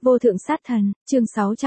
Vô thượng sát thần, chương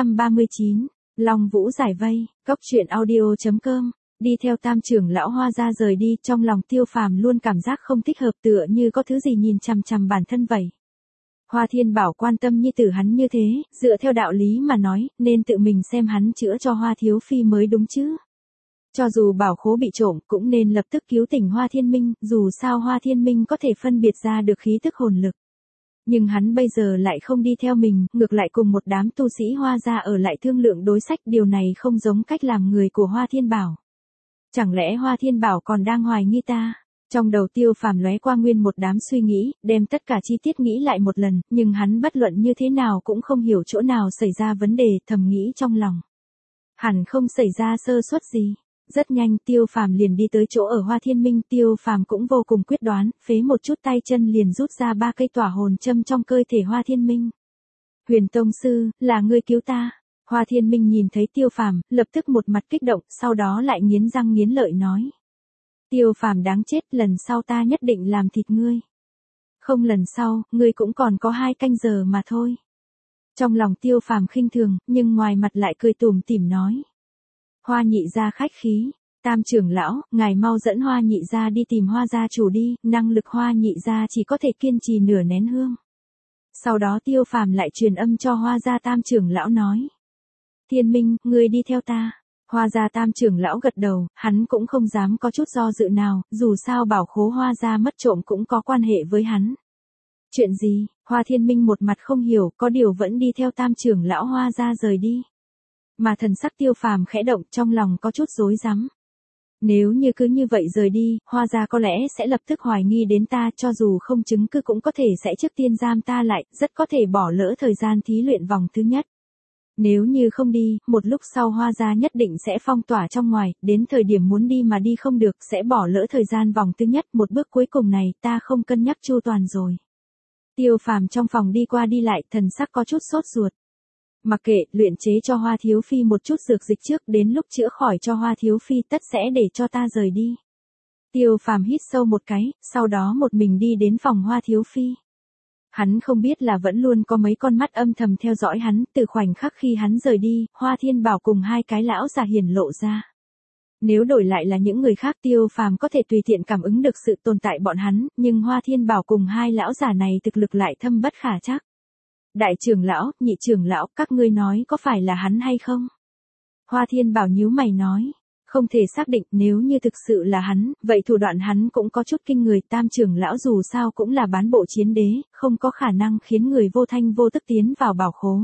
639, Long Vũ giải vây, Cốc truyện audio.com. Đi theo Tam trưởng lão Hoa gia rời đi, trong lòng Tiêu Phàm luôn cảm giác không thích hợp, tựa như có thứ gì nhìn chằm chằm bản thân vậy. Hoa Thiên Bảo quan tâm nhi tử hắn như thế, dựa theo đạo lý mà nói, nên tự mình xem hắn chữa cho Hoa thiếu phi mới đúng chứ. Cho dù bảo khố bị trộm, cũng nên lập tức cứu tỉnh Hoa Thiên Minh, dù sao Hoa Thiên Minh có thể phân biệt ra được khí tức hồn lực. Nhưng hắn bây giờ lại không đi theo mình, ngược lại cùng một đám tu sĩ Hoa gia ở lại thương lượng đối sách, điều này không giống cách làm người của Hoa Thiên Bảo. Chẳng lẽ Hoa Thiên Bảo còn đang hoài nghi ta? Trong đầu Tiêu Phàm lóe qua nguyên một đám suy nghĩ, đem tất cả chi tiết nghĩ lại một lần, nhưng hắn bất luận như thế nào cũng không hiểu chỗ nào xảy ra vấn đề, thầm nghĩ trong lòng. Hẳn không xảy ra sơ suất gì. Rất nhanh Tiêu Phàm liền đi tới chỗ ở Hoa Thiên Minh, Tiêu Phàm cũng vô cùng quyết đoán, phế một chút tay chân liền rút ra 3 cây tỏa hồn châm trong cơ thể Hoa Thiên Minh. Huyền Tông Sư, là ngươi cứu ta. Hoa Thiên Minh nhìn thấy Tiêu Phàm, lập tức một mặt kích động, sau đó lại nghiến răng nghiến lợi nói. Tiêu Phàm đáng chết, lần sau ta nhất định làm thịt ngươi. Không, lần sau, ngươi cũng còn có 2 canh giờ mà thôi. Trong lòng Tiêu Phàm khinh thường, nhưng ngoài mặt lại cười tủm tỉm nói. Hoa nhị gia khách khí, Tam trưởng lão, ngài mau dẫn Hoa nhị gia đi tìm Hoa gia chủ đi, năng lực Hoa nhị gia chỉ có thể kiên trì nửa nén hương. Sau đó Tiêu Phàm lại truyền âm cho Hoa gia Tam trưởng lão nói. Thiên Minh, ngươi đi theo ta. Hoa gia Tam trưởng lão gật đầu, hắn cũng không dám có chút do dự nào, dù sao bảo khố Hoa gia mất trộm cũng có quan hệ với hắn. Chuyện gì? Hoa Thiên Minh một mặt không hiểu, có điều vẫn đi theo Tam trưởng lão Hoa gia rời đi. Mà thần sắc Tiêu Phàm khẽ động, trong lòng có chút rối rắm. Nếu như cứ như vậy rời đi, Hoa gia có lẽ sẽ lập tức hoài nghi đến ta, cho dù không chứng cứ cũng có thể sẽ trước tiên giam ta lại, rất có thể bỏ lỡ thời gian thí luyện vòng thứ nhất. Nếu như không đi, một lúc sau Hoa gia nhất định sẽ phong tỏa trong ngoài, đến thời điểm muốn đi mà đi không được, sẽ bỏ lỡ thời gian vòng thứ nhất, một bước cuối cùng này ta không cân nhắc chu toàn rồi. Tiêu Phàm trong phòng đi qua đi lại, thần sắc có chút sốt ruột. Mặc kệ, luyện chế cho Hoa thiếu phi một chút dược dịch trước, đến lúc chữa khỏi cho Hoa thiếu phi tất sẽ để cho ta rời đi. Tiêu Phàm hít sâu một cái, sau đó một mình đi đến phòng Hoa thiếu phi. Hắn không biết là vẫn luôn có mấy con mắt âm thầm theo dõi hắn, từ khoảnh khắc khi hắn rời đi, Hoa Thiên Bảo cùng 2 cái lão già hiển lộ ra. Nếu đổi lại là những người khác, Tiêu Phàm có thể tùy tiện cảm ứng được sự tồn tại bọn hắn, nhưng Hoa Thiên Bảo cùng 2 lão già này thực lực lại thâm bất khả trắc. Đại trưởng lão, nhị trưởng lão, các ngươi nói có phải là hắn hay không? Hoa Thiên Bảo nhíu mày nói. Không thể xác định, nếu như thực sự là hắn, vậy thủ đoạn hắn cũng có chút kinh người. Tam trưởng lão dù sao cũng là bán bộ chiến đế, không có khả năng khiến người vô thanh vô tức tiến vào bảo khố.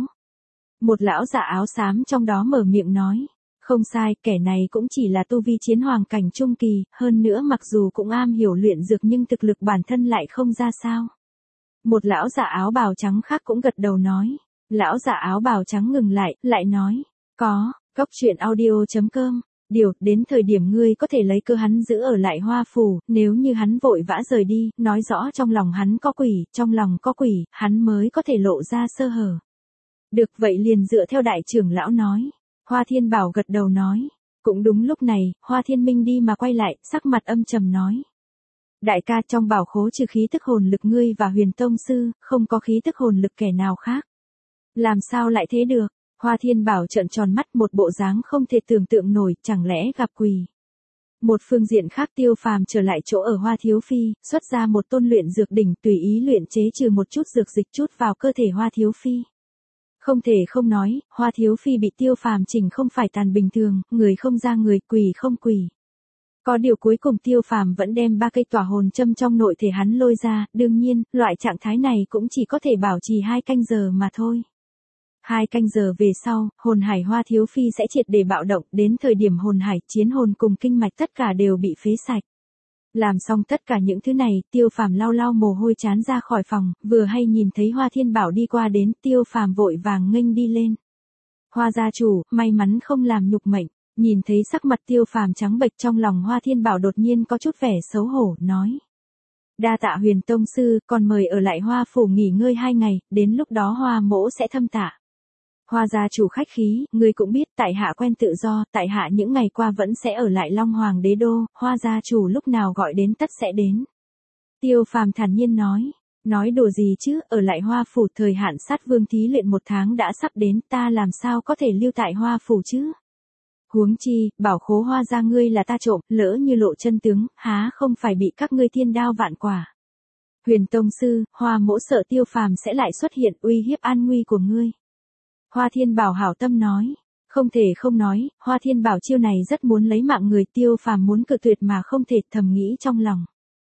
Một lão già áo xám trong đó mở miệng nói. Không sai, kẻ này cũng chỉ là tu vi chiến hoàng cảnh trung kỳ, hơn nữa mặc dù cũng am hiểu luyện dược nhưng thực lực bản thân lại không ra sao. Một lão già áo bào trắng khác cũng gật đầu nói. Lão già áo bào trắng ngừng lại nói. Có, Cốc truyện audio.com. Đến thời điểm ngươi có thể lấy cơ hắn giữ ở lại Hoa phủ, nếu như hắn vội vã rời đi, nói rõ trong lòng hắn có quỷ, trong lòng có quỷ, hắn mới có thể lộ ra sơ hở. Được, vậy liền dựa theo đại trưởng lão nói. Hoa Thiên Bảo gật đầu nói. Cũng đúng lúc này, Hoa Thiên Minh đi mà quay lại, sắc mặt âm trầm nói. Đại ca, trong bảo khố trừ khí tức hồn lực ngươi và Huyền Tông Sư, không có khí tức hồn lực kẻ nào khác. Làm sao lại thế được? Hoa Thiên Bảo trợn tròn mắt, một bộ dáng không thể tưởng tượng nổi, chẳng lẽ gặp quỷ. Một phương diện khác, Tiêu Phàm trở lại chỗ ở Hoa thiếu phi, xuất ra một tôn luyện dược đỉnh, tùy ý luyện chế trừ một chút dược dịch chút vào cơ thể Hoa thiếu phi. Không thể không nói, Hoa thiếu phi bị Tiêu Phàm chỉnh không phải tàn bình thường, người không ra người, quỷ không quỷ. Có điều cuối cùng Tiêu Phàm vẫn đem 3 cây tỏa hồn châm trong nội thể hắn lôi ra, đương nhiên, loại trạng thái này cũng chỉ có thể bảo trì 2 canh giờ mà thôi. 2 canh giờ về sau, hồn hải Hoa thiếu phi sẽ triệt để bạo động, đến thời điểm hồn hải, chiến hồn cùng kinh mạch tất cả đều bị phế sạch. Làm xong tất cả những thứ này, Tiêu Phàm lau lau mồ hôi trán ra khỏi phòng, vừa hay nhìn thấy Hoa Thiên Bảo đi qua đến, Tiêu Phàm vội vàng nghênh đi lên. Hoa gia chủ, may mắn không làm nhục mệnh. Nhìn thấy sắc mặt Tiêu Phàm trắng bệch, trong lòng Hoa Thiên Bảo đột nhiên có chút vẻ xấu hổ, nói. Đa tạ Huyền Tông Sư, còn mời ở lại Hoa phủ nghỉ ngơi 2 ngày, đến lúc đó Hoa mỗ sẽ thâm tạ. Hoa gia chủ khách khí, ngươi cũng biết tại hạ quen tự do, tại hạ những ngày qua vẫn sẽ ở lại Long Hoàng đế đô, Hoa gia chủ lúc nào gọi đến tất sẽ đến. Tiêu Phàm thản nhiên nói. Nói đùa gì chứ, ở lại Hoa Phủ thời hạn sát vương thí luyện 1 tháng đã sắp đến, ta làm sao có thể lưu tại Hoa Phủ chứ? Huống chi, bảo khố Hoa gia ngươi là ta trộm, lỡ như lộ chân tướng, há không phải bị các ngươi thiên đao vạn quả. Huyền Tông Sư, Hoa mỗ sợ Tiêu Phàm sẽ lại xuất hiện uy hiếp an nguy của ngươi. Hoa Thiên Bảo hảo tâm nói. Không thể không nói, Hoa Thiên Bảo chiêu này rất muốn lấy mạng người, Tiêu Phàm muốn cự tuyệt mà không thể, thầm nghĩ trong lòng.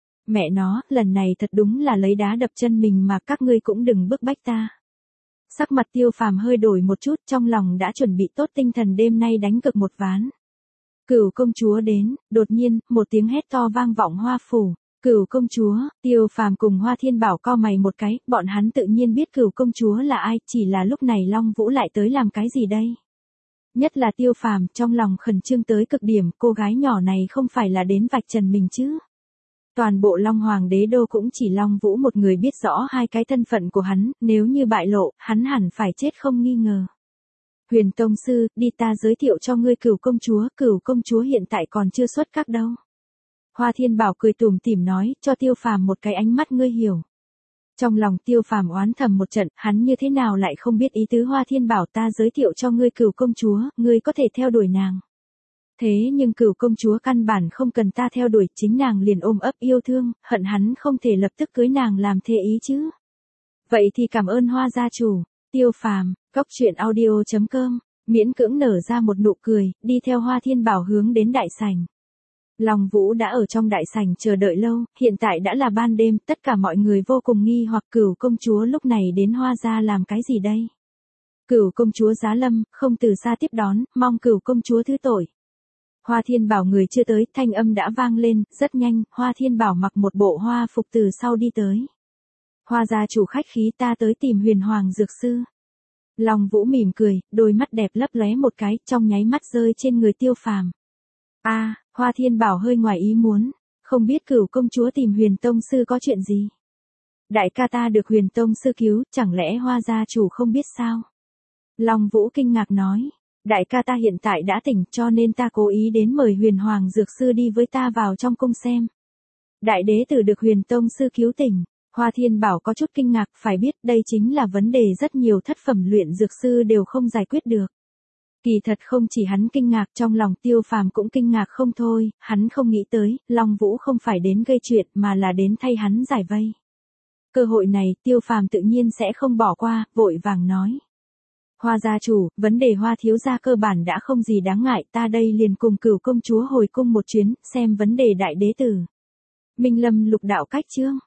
Mẹ nó, lần này thật đúng là lấy đá đập chân mình mà các ngươi cũng đừng bức bách ta. Sắc mặt Tiêu Phàm hơi đổi một chút, trong lòng đã chuẩn bị tốt tinh thần đêm nay đánh cược một ván. Cửu công chúa đến, đột nhiên, một tiếng hét to vang vọng Hoa Phủ. Cửu công chúa, Tiêu Phàm cùng Hoa Thiên Bảo cau mày một cái, bọn hắn tự nhiên biết cửu công chúa là ai, chỉ là lúc này Long Vũ lại tới làm cái gì đây? Nhất là Tiêu Phàm, trong lòng khẩn trương tới cực điểm, cô gái nhỏ này không phải là đến vạch trần mình chứ? Toàn bộ Long Hoàng đế đô cũng chỉ Long Vũ một người biết rõ hai cái thân phận của hắn, nếu như bại lộ, hắn hẳn phải chết không nghi ngờ. Huyền Tông Sư, đi ta giới thiệu cho ngươi cửu công chúa hiện tại còn chưa xuất các đâu. Hoa Thiên Bảo cười tủm tỉm nói, cho Tiêu Phàm một cái ánh mắt ngươi hiểu. Trong lòng Tiêu Phàm oán thầm một trận, hắn như thế nào lại không biết ý tứ Hoa Thiên Bảo, ta giới thiệu cho ngươi cửu công chúa, ngươi có thể theo đuổi nàng. Thế nhưng cửu công chúa căn bản không cần ta theo đuổi, chính nàng liền ôm ấp yêu thương, hận hắn không thể lập tức cưới nàng làm thê ý chứ. Vậy thì cảm ơn Hoa gia chủ. Tiêu Phàm, coctruyện.audio.com, miễn cưỡng nở ra một nụ cười, đi theo Hoa Thiên Bảo hướng đến đại sảnh. Long Vũ đã ở trong đại sảnh chờ đợi lâu, hiện tại đã là ban đêm, tất cả mọi người vô cùng nghi hoặc cửu công chúa lúc này đến Hoa gia làm cái gì đây? Cửu công chúa giá lâm, không từ xa tiếp đón, mong cửu công chúa thứ tội. Hoa Thiên Bảo người chưa tới, thanh âm đã vang lên, rất nhanh, Hoa Thiên Bảo mặc một bộ hoa phục từ sau đi tới. Hoa gia chủ khách khí, ta tới tìm Huyền Hoàng dược sư. Long Vũ mỉm cười, đôi mắt đẹp lấp lóe một cái, trong nháy mắt rơi trên người Tiêu Phàm. Hoa Thiên Bảo hơi ngoài ý muốn, không biết cửu công chúa tìm Huyền Tông Sư có chuyện gì. Đại ca ta được Huyền Tông Sư cứu, chẳng lẽ Hoa gia chủ không biết sao? Long Vũ kinh ngạc nói, đại ca ta hiện tại đã tỉnh cho nên ta cố ý đến mời Huyền Hoàng dược sư đi với ta vào trong cung xem. Đại đế tử được Huyền Tông Sư cứu tỉnh. Hoa Thiên Bảo có chút kinh ngạc, phải biết đây chính là vấn đề rất nhiều thất phẩm luyện dược sư đều không giải quyết được. Kỳ thật không chỉ hắn kinh ngạc, trong lòng Tiêu Phàm cũng kinh ngạc không thôi, hắn không nghĩ tới, Long Vũ không phải đến gây chuyện mà là đến thay hắn giải vây. Cơ hội này Tiêu Phàm tự nhiên sẽ không bỏ qua, vội vàng nói. Hoa gia chủ, vấn đề Hoa thiếu gia cơ bản đã không gì đáng ngại, ta đây liền cùng cửu công chúa hồi cung một chuyến, xem vấn đề đại đế tử. Minh Lâm lục đạo cách chương.